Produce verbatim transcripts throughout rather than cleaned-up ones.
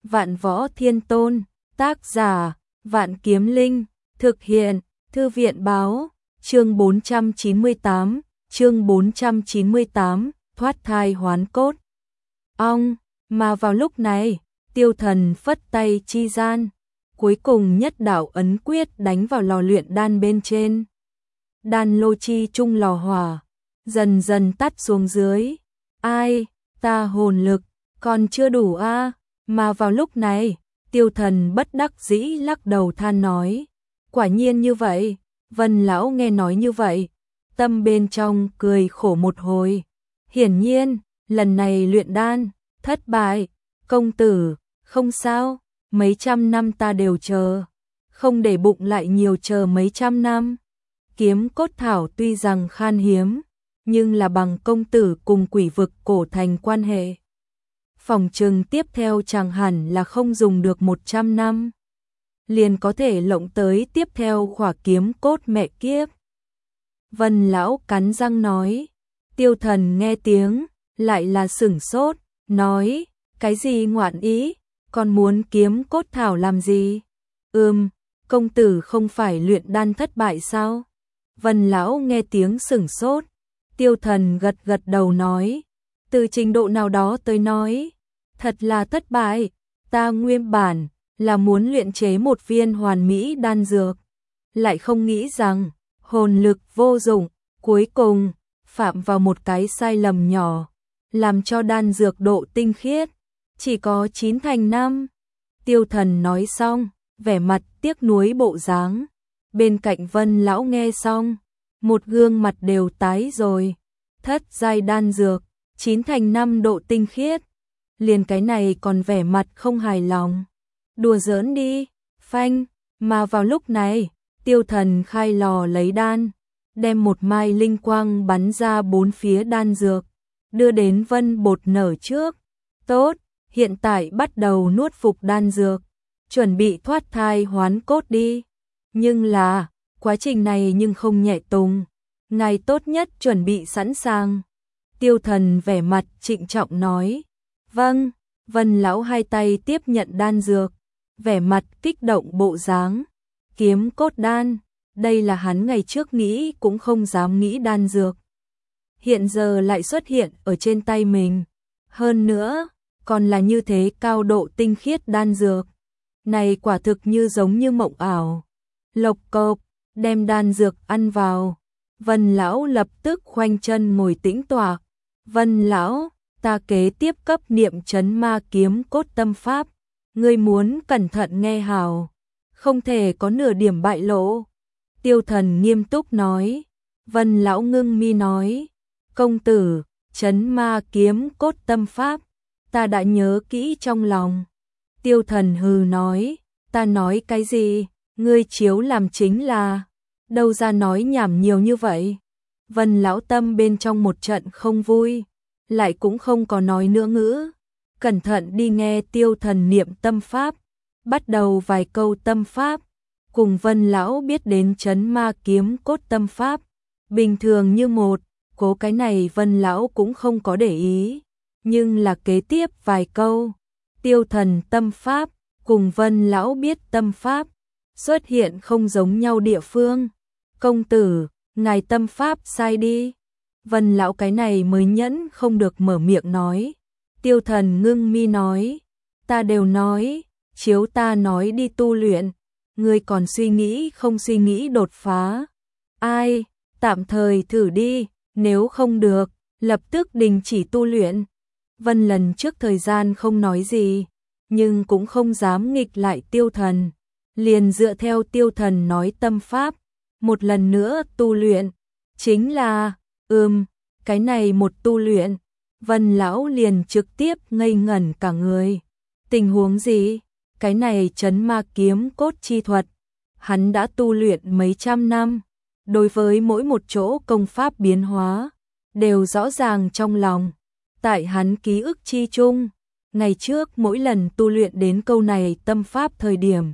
Vạn Võ Thiên Tôn, tác giả, Vạn Kiếm Linh, thực hiện, Thư viện báo, chương bốn trăm chín mươi tám, chương bốn trăm chín mươi tám, thoát thai hoán cốt. Ong, mà vào lúc này, Tiêu Thần phất tay chi gian, cuối cùng nhất đạo ấn quyết đánh vào lò luyện đan bên trên. Đan lô chi trung lò hỏa, dần dần tắt xuống dưới. Ai, ta hồn lực, còn chưa đủ a à? Mà vào lúc này, Tiêu Thần bất đắc dĩ lắc đầu than nói. Quả nhiên như vậy, Vân lão nghe nói như vậy, tâm bên trong cười khổ một hồi. Hiển nhiên, lần này luyện đan, thất bại. Công tử, không sao, mấy trăm năm ta đều chờ, không để bụng lại nhiều chờ mấy trăm năm. Kiếm cốt thảo tuy rằng khan hiếm, nhưng là bằng công tử cùng quỷ vực cổ thành quan hệ. Phòng trừng tiếp theo chẳng hẳn là không dùng được một trăm năm, liền có thể lộng tới tiếp theo khỏa kiếm cốt mẹ kiếp. Vân lão cắn răng nói. Tiêu Thần nghe tiếng, lại là sửng sốt, nói, cái gì ngoạn ý, còn muốn kiếm cốt thảo làm gì? Ừm, công tử không phải luyện đan thất bại sao? Vân lão nghe tiếng sửng sốt. Tiêu Thần gật gật đầu nói, từ trình độ nào đó tới nói, thật là thất bại, ta nguyên bản là muốn luyện chế một viên hoàn mỹ đan dược, lại không nghĩ rằng hồn lực vô dụng, cuối cùng phạm vào một cái sai lầm nhỏ, làm cho đan dược độ tinh khiết chỉ có chín thành năm. Tiêu Thần nói xong, vẻ mặt tiếc nuối bộ dáng. Bên cạnh Vân lão nghe xong, một gương mặt đều tái rồi. Thất giai đan dược, chín thành năm độ tinh khiết, liền cái này còn vẻ mặt không hài lòng. Đùa giỡn đi, phanh, mà vào lúc này, Tiêu Thần khai lò lấy đan, đem một mai linh quang bắn ra bốn phía đan dược, đưa đến Vân Bột Nở trước. Tốt, hiện tại bắt đầu nuốt phục đan dược, chuẩn bị thoát thai hoán cốt đi. Nhưng là, quá trình này nhưng không nhẹ tùng, ngài tốt nhất chuẩn bị sẵn sàng. Tiêu Thần vẻ mặt trịnh trọng nói. Vâng, Vân lão hai tay tiếp nhận đan dược, vẻ mặt kích động bộ dáng. Kiếm cốt đan, đây là hắn ngày trước nghĩ cũng không dám nghĩ đan dược, hiện giờ lại xuất hiện ở trên tay mình. Hơn nữa, còn là như thế cao độ tinh khiết đan dược. Này quả thực như giống như mộng ảo. Lộc cộc, đem đan dược ăn vào. Vân lão lập tức khoanh chân ngồi tĩnh tọa. Vân lão, ta kế tiếp cấp niệm trấn ma kiếm cốt tâm pháp. Ngươi muốn cẩn thận nghe hào, không thể có nửa điểm bại lộ. Tiêu Thần nghiêm túc nói. Vân lão ngưng mi nói. Công tử, trấn ma kiếm cốt tâm pháp, ta đã nhớ kỹ trong lòng. Tiêu Thần hừ nói. Ta nói cái gì, ngươi chiếu làm chính là, đâu ra nói nhảm nhiều như vậy. Vân lão tâm bên trong một trận không vui, lại cũng không có nói nữa ngữ. Cẩn thận đi nghe Tiêu Thần niệm tâm pháp, bắt đầu vài câu tâm pháp, cùng Vân lão biết đến trấn ma kiếm cốt tâm pháp, bình thường như một, cố cái này Vân lão cũng không có để ý, nhưng là kế tiếp vài câu, Tiêu Thần tâm pháp cùng Vân lão biết tâm pháp xuất hiện không giống nhau địa phương. Công tử, ngài tâm pháp sai đi. Vân lão cái này mới nhẫn không được mở miệng nói. Tiêu Thần ngưng mi nói, ta đều nói, chiếu ta nói đi tu luyện, ngươi còn suy nghĩ không suy nghĩ đột phá. Ai, tạm thời thử đi, nếu không được, lập tức đình chỉ tu luyện. Vân lần trước thời gian không nói gì, nhưng cũng không dám nghịch lại Tiêu Thần, liền dựa theo Tiêu Thần nói tâm pháp, một lần nữa tu luyện. Chính là, ừm, cái này một tu luyện, Vân lão liền trực tiếp ngây ngẩn cả người. Tình huống gì? Cái này trấn ma kiếm cốt chi thuật, hắn đã tu luyện mấy trăm năm, đối với mỗi một chỗ công pháp biến hóa, đều rõ ràng trong lòng. Tại hắn ký ức chi chung, ngày trước mỗi lần tu luyện đến câu này tâm pháp thời điểm,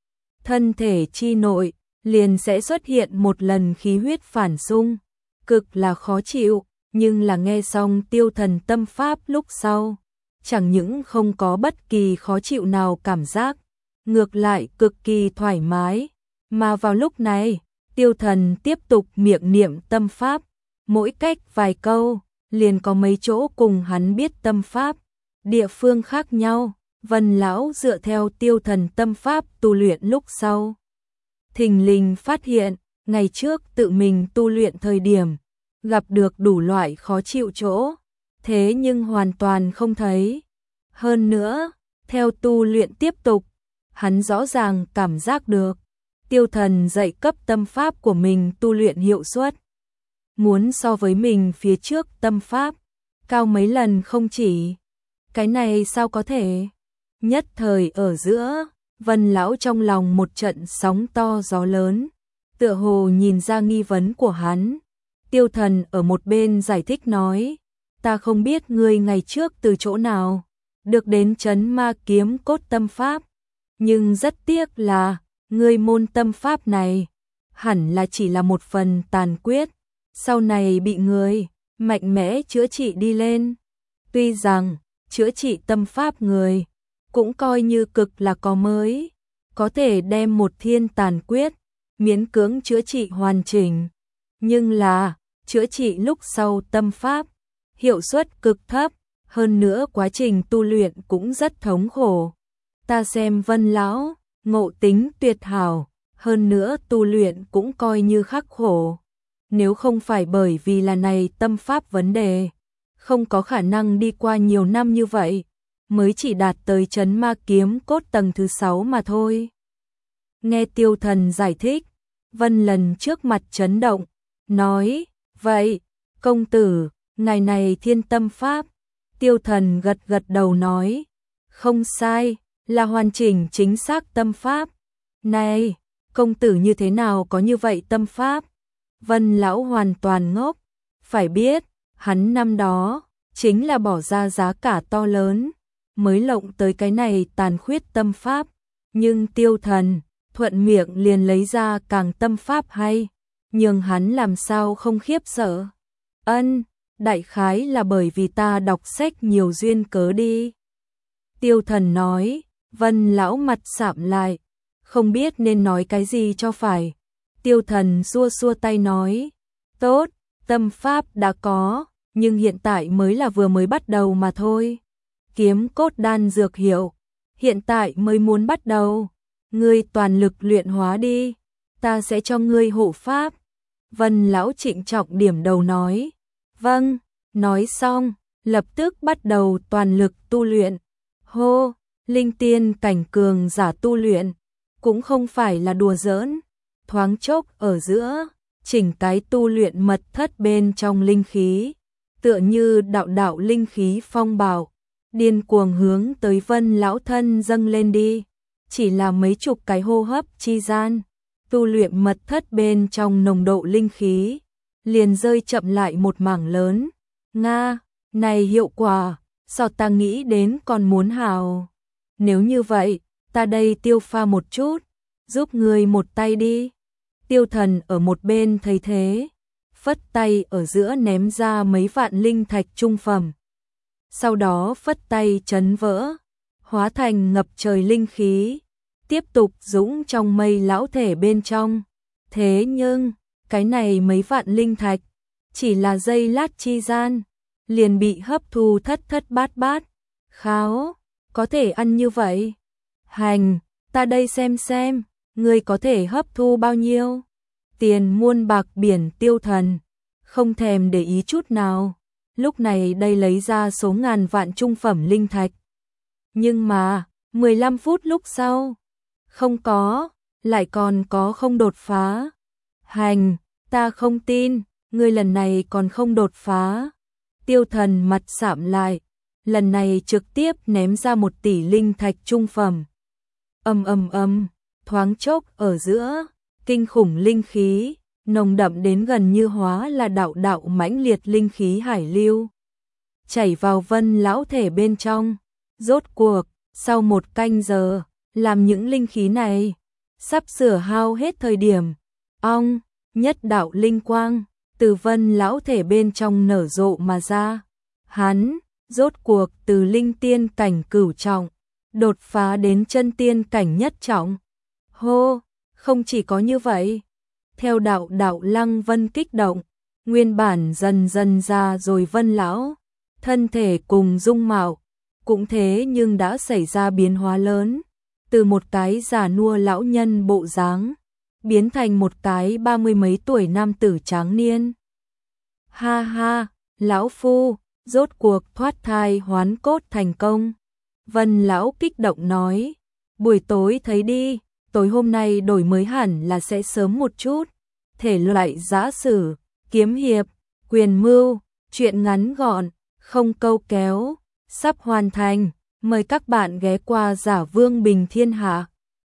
thân thể chi nội liền sẽ xuất hiện một lần khí huyết phản xung, cực là khó chịu, nhưng là nghe xong Tiêu Thần tâm pháp lúc sau, chẳng những không có bất kỳ khó chịu nào cảm giác, ngược lại cực kỳ thoải mái. Mà vào lúc này, Tiêu Thần tiếp tục miệng niệm tâm pháp, mỗi cách vài câu, liền có mấy chỗ cùng hắn biết tâm pháp, địa phương khác nhau. Vân lão dựa theo Tiêu Thần tâm pháp tu luyện lúc sau, thình lình phát hiện, ngày trước tự mình tu luyện thời điểm, gặp được đủ loại khó chịu chỗ, thế nhưng hoàn toàn không thấy. Hơn nữa, theo tu luyện tiếp tục, hắn rõ ràng cảm giác được, Tiêu Thần dạy cấp tâm pháp của mình tu luyện hiệu suất muốn so với mình phía trước tâm pháp cao mấy lần không chỉ. Cái này sao có thể? Nhất thời ở giữa, Vân lão trong lòng một trận sóng to gió lớn, tựa hồ nhìn ra nghi vấn của hắn. Tiêu Thần ở một bên giải thích nói, ta không biết ngươi ngày trước từ chỗ nào được đến trấn ma kiếm cốt tâm pháp, nhưng rất tiếc là ngươi môn tâm pháp này hẳn là chỉ là một phần tàn quyết, sau này bị người mạnh mẽ chữa trị đi lên. Tuy rằng chữa trị tâm pháp người cũng coi như cực là có mới, có thể đem một thiên tàn quyết miễn cưỡng chữa trị hoàn chỉnh, nhưng là chữa trị lúc sau tâm pháp hiệu suất cực thấp, hơn nữa quá trình tu luyện cũng rất thống khổ. Ta xem Vân lão ngộ tính tuyệt hảo, hơn nữa tu luyện cũng coi như khắc khổ. Nếu không phải bởi vì là này tâm pháp vấn đề, không có khả năng đi qua nhiều năm như vậy, mới chỉ đạt tới trấn ma kiếm cốt tầng thứ sáu mà thôi. Nghe Tiêu Thần giải thích, Vân lần trước mặt chấn động, nói, vậy, công tử, ngày này thiên tâm pháp. Tiêu Thần gật gật đầu nói, không sai, là hoàn chỉnh chính xác tâm pháp. Này, công tử như thế nào có như vậy tâm pháp? Vân lão hoàn toàn ngốc, phải biết, hắn năm đó chính là bỏ ra giá cả to lớn mới lộng tới cái này tàn khuyết tâm pháp, nhưng Tiêu Thần thuận miệng liền lấy ra càng tâm pháp hay, nhưng hắn làm sao không khiếp sợ. Ân, đại khái là bởi vì ta đọc sách nhiều duyên cớ đi. Tiêu Thần nói. Vân lão mặt sạm lại, không biết nên nói cái gì cho phải. Tiêu Thần xua xua tay nói, tốt, tâm pháp đã có, nhưng hiện tại mới là vừa mới bắt đầu mà thôi. Kiếm cốt đan dược hiệu, hiện tại mới muốn bắt đầu. Ngươi toàn lực luyện hóa đi, ta sẽ cho ngươi hộ pháp. Vân lão trịnh trọng điểm đầu nói, vâng, nói xong, lập tức bắt đầu toàn lực tu luyện. Hô! Linh tiên cảnh cường giả tu luyện, cũng không phải là đùa giỡn, thoáng chốc ở giữa, chỉnh cái tu luyện mật thất bên trong linh khí, tựa như đạo đạo linh khí phong bạo, điên cuồng hướng tới Vân lão thân dâng lên đi, chỉ là mấy chục cái hô hấp chi gian, tu luyện mật thất bên trong nồng độ linh khí, liền rơi chậm lại một mảng lớn. Nga, này hiệu quả, sao ta nghĩ đến còn muốn hào. Nếu như vậy, ta đây tiêu pha một chút, giúp người một tay đi. Tiêu Thần ở một bên thấy thế, phất tay ở giữa ném ra mấy vạn linh thạch trung phẩm. Sau đó phất tay chấn vỡ, hóa thành ngập trời linh khí, tiếp tục dũng trong mây lão thể bên trong. Thế nhưng, cái này mấy vạn linh thạch, chỉ là giây lát chi gian, liền bị hấp thu thất thất bát bát. Kháo! Có thể ăn như vậy? Hành, ta đây xem xem, ngươi có thể hấp thu bao nhiêu? Tiền muôn bạc biển. Tiêu Thần không thèm để ý chút nào, lúc này đây lấy ra số ngàn vạn trung phẩm linh thạch. Nhưng mà, mười lăm phút lúc sau, không có, lại còn có không đột phá. Hành, ta không tin, ngươi lần này còn không đột phá. Tiêu Thần mặt sạm lại, lần này trực tiếp ném ra một tỷ linh thạch trung phẩm. Ầm ầm ầm, thoáng chốc ở giữa, kinh khủng linh khí, nồng đậm đến gần như hóa là đạo đạo mãnh liệt linh khí hải lưu, chảy vào Vân lão thể bên trong. Rốt cuộc, sau một canh giờ, làm những linh khí này sắp sửa hao hết thời điểm, ong, nhất đạo linh quang từ Vân lão thể bên trong nở rộ mà ra. Hắn rốt cuộc từ linh tiên cảnh cửu trọng, đột phá đến chân tiên cảnh nhất trọng. Hô, không chỉ có như vậy. Theo đạo đạo Lăng Vân kích động, nguyên bản dần dần ra rồi Vân lão, thân thể cùng dung mạo, cũng thế nhưng đã xảy ra biến hóa lớn, từ một cái già nua lão nhân bộ dáng, biến thành một cái ba mươi mấy tuổi nam tử tráng niên. Ha ha, lão phu, rốt cuộc thoát thai hoán cốt thành công. Vân lão kích động nói, buổi tối thấy đi, tối hôm nay đổi mới hẳn là sẽ sớm một chút. Thể loại giã sử, kiếm hiệp, quyền mưu, truyện ngắn gọn, không câu kéo, sắp hoàn thành. Mời các bạn ghé qua Giả Vương Bình Thiên Hạ.